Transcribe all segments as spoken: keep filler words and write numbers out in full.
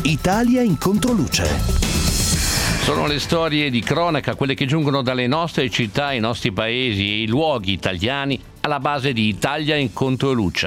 Italia in controluce. Sono le storie di cronaca, quelle che giungono dalle nostre città, i nostri paesi e i luoghi italiani alla base di Italia in controluce.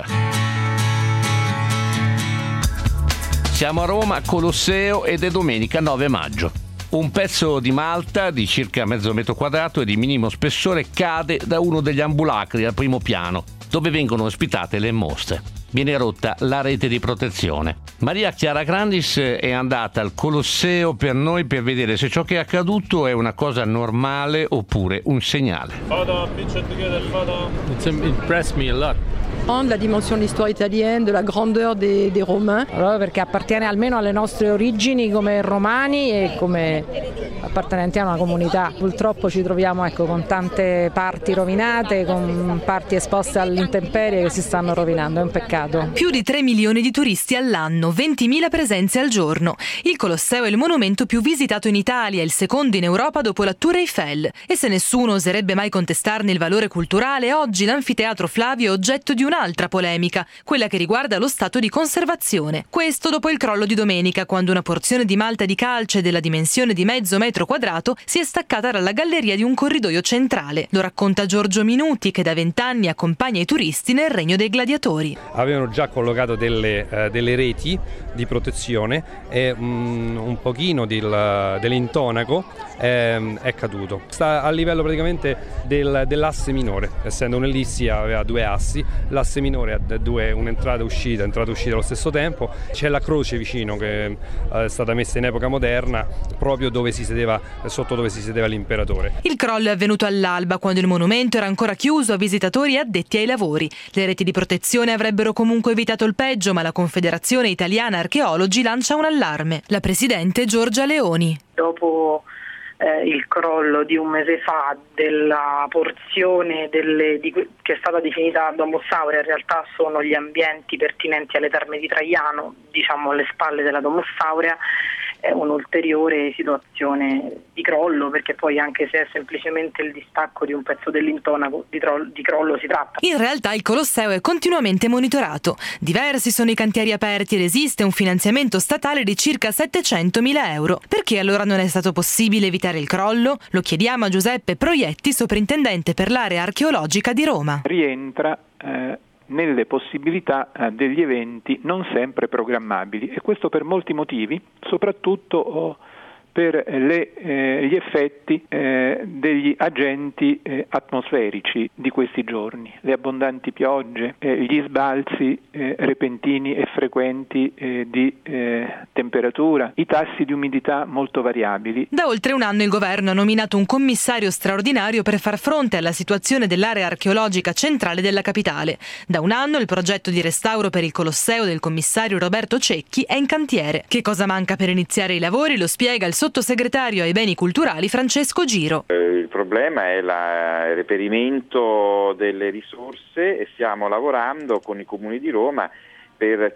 Siamo a Roma, Colosseo, ed è domenica nove maggio. Un pezzo di malta di circa mezzo metro quadrato e di minimo spessore cade da uno degli ambulacri al primo piano, dove vengono ospitate le mostre. Viene rotta la rete di protezione. Maria Chiara Grandis è andata al Colosseo per noi per vedere se ciò che è accaduto è una cosa normale oppure un segnale. Photo, picture together, photo. It's impressed me a lot. La dimensione di storia italiana, della grandeur dei, dei Romains. Allora, perché appartiene almeno alle nostre origini come romani e come appartenenti a una comunità. Purtroppo ci troviamo ecco, con tante parti rovinate, con parti esposte all'intemperie che si stanno rovinando, è un peccato. Più di tre milioni di turisti all'anno, ventimila presenze al giorno. Il Colosseo è il monumento più visitato in Italia, il secondo in Europa dopo la Tour Eiffel. E se nessuno oserebbe mai contestarne il valore culturale, oggi l'anfiteatro Flavio è oggetto di un'altra polemica, quella che riguarda lo stato di conservazione. Questo dopo il crollo di domenica, quando una porzione di malta di calce della dimensione di mezzo metro quadrato si è staccata dalla galleria di un corridoio centrale. Lo racconta Giorgio Minuti, che da vent'anni accompagna i turisti nel Regno dei Gladiatori. Avevano già collocato delle, uh, delle reti di protezione e um, un pochino del, dell'intonaco eh, è caduto. Sta a livello praticamente del, dell'asse minore, essendo un'ellissi aveva due assi, l'asse minore ha due, un'entrata e uscita, entrata e uscita allo stesso tempo. C'è la croce vicino che è stata messa in epoca moderna, proprio dove si sedeva, sotto dove si sedeva l'imperatore. Il crollo è avvenuto all'alba, quando il monumento era ancora chiuso a visitatori addetti ai lavori. Le reti di protezione avrebbero comunque evitato il peggio, ma la Confederazione Italiana Archeologi lancia un allarme. La presidente Giorgia Leoni. Dopo eh, il crollo di un mese fa della porzione delle, di, che è stata definita Domus Aurea, in realtà sono gli ambienti pertinenti alle Terme di Traiano, diciamo alle spalle della Domus Aurea, è un'ulteriore situazione di crollo, perché poi anche se è semplicemente il distacco di un pezzo dell'intonaco, di, tro- di crollo si tratta. In realtà il Colosseo è continuamente monitorato. Diversi sono i cantieri aperti ed esiste un finanziamento statale di circa settecentomila euro. Perché allora non è stato possibile evitare il crollo? Lo chiediamo a Giuseppe Proietti, soprintendente per l'area archeologica di Roma. Rientra eh... nelle possibilità eh, degli eventi non sempre programmabili, e questo per molti motivi, soprattutto oh, per le, eh, gli effetti eh, degli agenti eh, atmosferici di questi giorni, le abbondanti piogge, eh, gli sbalzi eh, repentini e frequenti eh, di eh, temperatura, i tassi di umidità molto variabili. Da oltre un anno il governo ha nominato un commissario straordinario per far fronte alla situazione dell'area archeologica centrale della capitale. Da un anno il progetto di restauro per il Colosseo del commissario Roberto Cecchi è in cantiere. Che cosa manca per iniziare i lavori lo spiega il sottosegretario ai beni culturali Francesco Giro. Il problema è la, il reperimento delle risorse e stiamo lavorando con i comuni di Roma per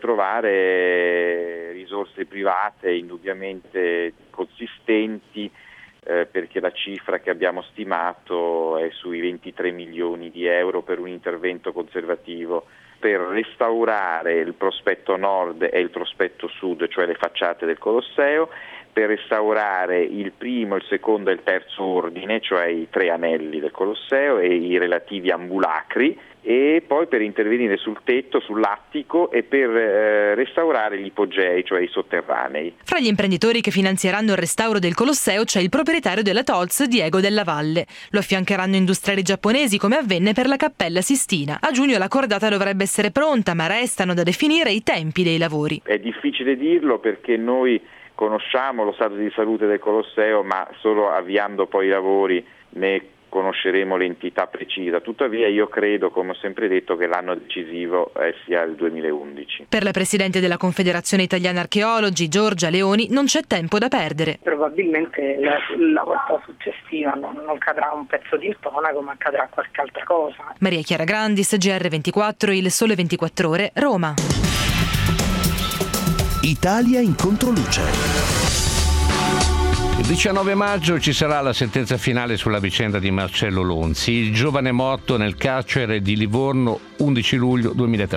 trovare risorse private indubbiamente consistenti, eh, perché la cifra che abbiamo stimato è sui ventitré milioni di euro per un intervento conservativo per restaurare il prospetto nord e il prospetto sud, cioè le facciate del Colosseo, per restaurare il primo, il secondo e il terzo ordine, cioè i tre anelli del Colosseo e i relativi ambulacri, e poi per intervenire sul tetto, sull'attico, e per eh, restaurare gli ipogei, cioè i sotterranei. Fra gli imprenditori che finanzieranno il restauro del Colosseo c'è il proprietario della Tolz, Diego Della Valle. Lo affiancheranno industriali giapponesi, come avvenne per la Cappella Sistina. A giugno la cordata dovrebbe essere pronta, ma restano da definire i tempi dei lavori. È difficile dirlo perché noi conosciamo lo stato di salute del Colosseo, ma solo avviando poi i lavori ne conosceremo l'entità precisa. Tuttavia io credo, come ho sempre detto, che l'anno decisivo eh, sia il duemilaundici. Per la presidente della Confederazione Italiana Archeologi, Giorgia Leoni, non c'è tempo da perdere. Probabilmente la, la volta successiva non, non cadrà un pezzo di intonaco, ma cadrà qualche altra cosa. Maria Chiara Grandis, G R ventiquattro, Il Sole ventiquattro Ore, Roma. Italia in controluce. Il diciannove maggio ci sarà la sentenza finale sulla vicenda di Marcello Lonzi, il giovane morto nel carcere di Livorno undici luglio duemilatré.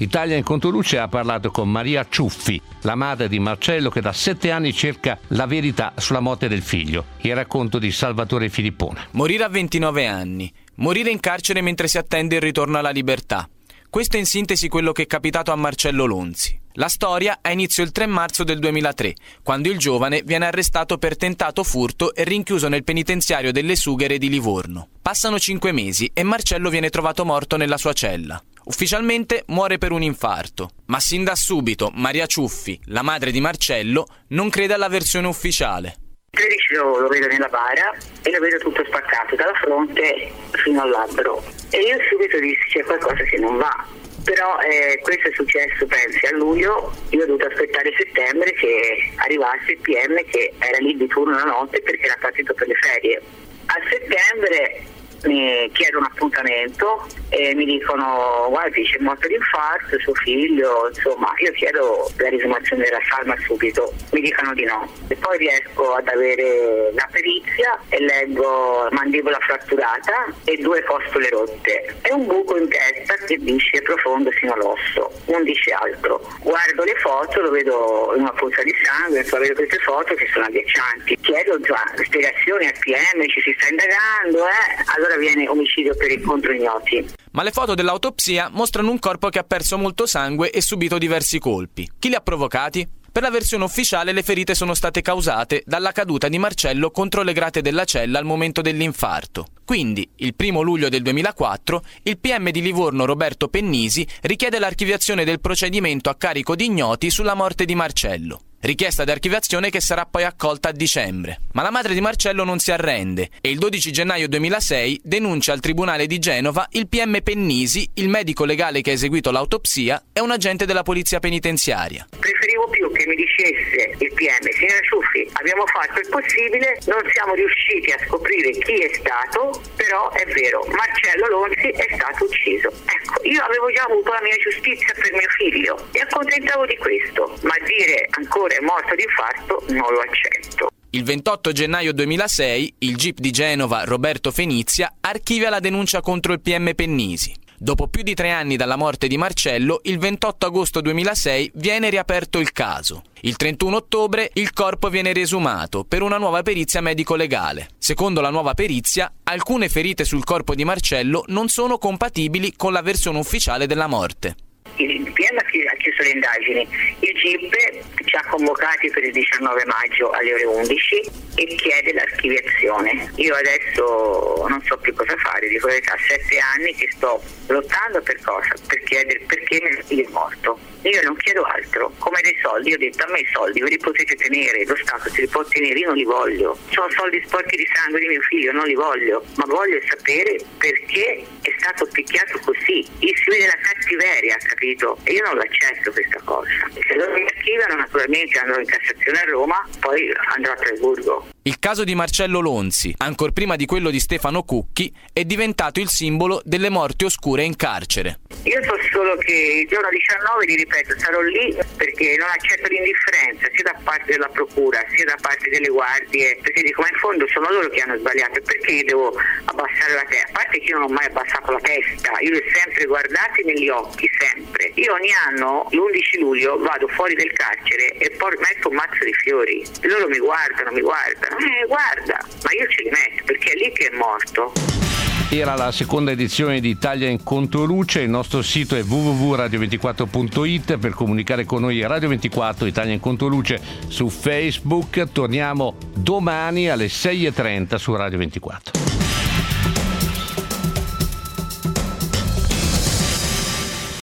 Italia in Controluce ha parlato con Maria Ciuffi, la madre di Marcello che da sette anni cerca la verità sulla morte del figlio. Il racconto di Salvatore Filippone. Morire a ventinove anni, morire in carcere mentre si attende il ritorno alla libertà. Questo è in sintesi quello che è capitato a Marcello Lonzi. La storia ha inizio il tre marzo del duemilatré, quando il giovane viene arrestato per tentato furto e rinchiuso nel penitenziario delle Sughere di Livorno. Passano cinque mesi e Marcello viene trovato morto nella sua cella. Ufficialmente muore per un infarto, ma sin da subito Maria Ciuffi, la madre di Marcello, non crede alla versione ufficiale. Il tredici lo, lo vedo nella bara e lo vedo tutto spaccato dalla fronte fino al labbro e io subito dissi c'è qualcosa che non va. Però eh, questo è successo pensi a luglio, io ho dovuto aspettare settembre che arrivasse il P M che era lì di turno la notte perché era partito per le ferie. A settembre mi chiedo un appuntamento e mi dicono guardi c'è morto di infarto suo figlio, insomma io chiedo la risumazione della salma subito, mi dicono di no e poi riesco ad avere la perizia e leggo mandibola fratturata e due costole rotte e un buco in testa che dice profondo sino all'osso, non dice altro. Guardo le foto, lo vedo in una puzza di sangue, poi vedo queste foto che sono agghiaccianti, chiedo già spiegazioni al P M, ci si sta indagando, eh? Allora viene omicidio per incontro ignoti. Ma le foto dell'autopsia mostrano un corpo che ha perso molto sangue e subito diversi colpi. Chi li ha provocati? Per la versione ufficiale le ferite sono state causate dalla caduta di Marcello contro le grate della cella al momento dell'infarto. Quindi, il primo luglio del duemilaquattro, il P M di Livorno Roberto Pennisi richiede l'archiviazione del procedimento a carico di ignoti sulla morte di Marcello. Richiesta di archiviazione che sarà poi accolta a dicembre. Ma la madre di Marcello non si arrende e il dodici gennaio duemilasei denuncia al Tribunale di Genova il P M Pennisi, il medico legale che ha eseguito l'autopsia e un agente della polizia penitenziaria. Preferivo più che mi dicesse il P M, signora Ciuffi, abbiamo fatto il possibile, non siamo riusciti a scoprire chi è stato, però è vero, Marcello Lonzi è stato ucciso. Ecco, io avevo già avuto la mia giustizia per mio figlio e accontentavo di questo, ma dire ancora è morto di infarto non lo accetto. Il ventotto gennaio duemilasei il G I P di Genova Roberto Fenizia archivia la denuncia contro il P M Pennisi. Dopo più di tre anni dalla morte di Marcello, il ventotto agosto duemilasei viene riaperto il caso. Il trentuno ottobre il corpo viene riesumato per una nuova perizia medico-legale. Secondo la nuova perizia, alcune ferite sul corpo di Marcello non sono compatibili con la versione ufficiale della morte. Il P M ha chiuso le indagini, il G I P ci ha convocati per il diciannove maggio alle ore undici e chiede l'archiviazione. Io adesso non so più cosa fare, dico la verità, sette anni che sto lottando per cosa? Per chiedere perché mio figlio è morto. Io non chiedo altro, come dei soldi, io ho detto a me i soldi ve li potete tenere, lo Stato se li può tenere, io non li voglio. Sono soldi sporchi di sangue di mio figlio, non li voglio, ma voglio sapere perché è stato picchiato così. Io si vede la cattiveria, capito? E io non l'accetto questa cosa. Se loro mi archiviano naturalmente andrò in Cassazione a Roma, poi andrò a Strasburgo. Il caso di Marcello Lonzi, ancor prima di quello di Stefano Cucchi, è diventato il simbolo delle morti oscure in carcere. Io so solo che il giorno diciannove, ti ripeto, sarò lì perché non accetto l'indifferenza sia da parte della procura sia da parte delle guardie, perché dico ma in fondo sono loro che hanno sbagliato, perché io devo abbassare la testa? A parte che io non ho mai abbassato la testa, io li ho sempre guardati negli occhi, sempre. Io ogni anno, l'undici luglio, vado fuori del carcere e poi metto un mazzo di fiori. E loro mi guardano, mi guardano, eh guarda, ma io ce li metto perché è lì che è morto. Era la seconda edizione di Italia in Controluce, il nostro sito è w w w punto radio ventiquattro punto i t, per comunicare con noi Radio ventiquattro Italia in Controluce su Facebook. Torniamo domani alle sei e trenta su Radio ventiquattro.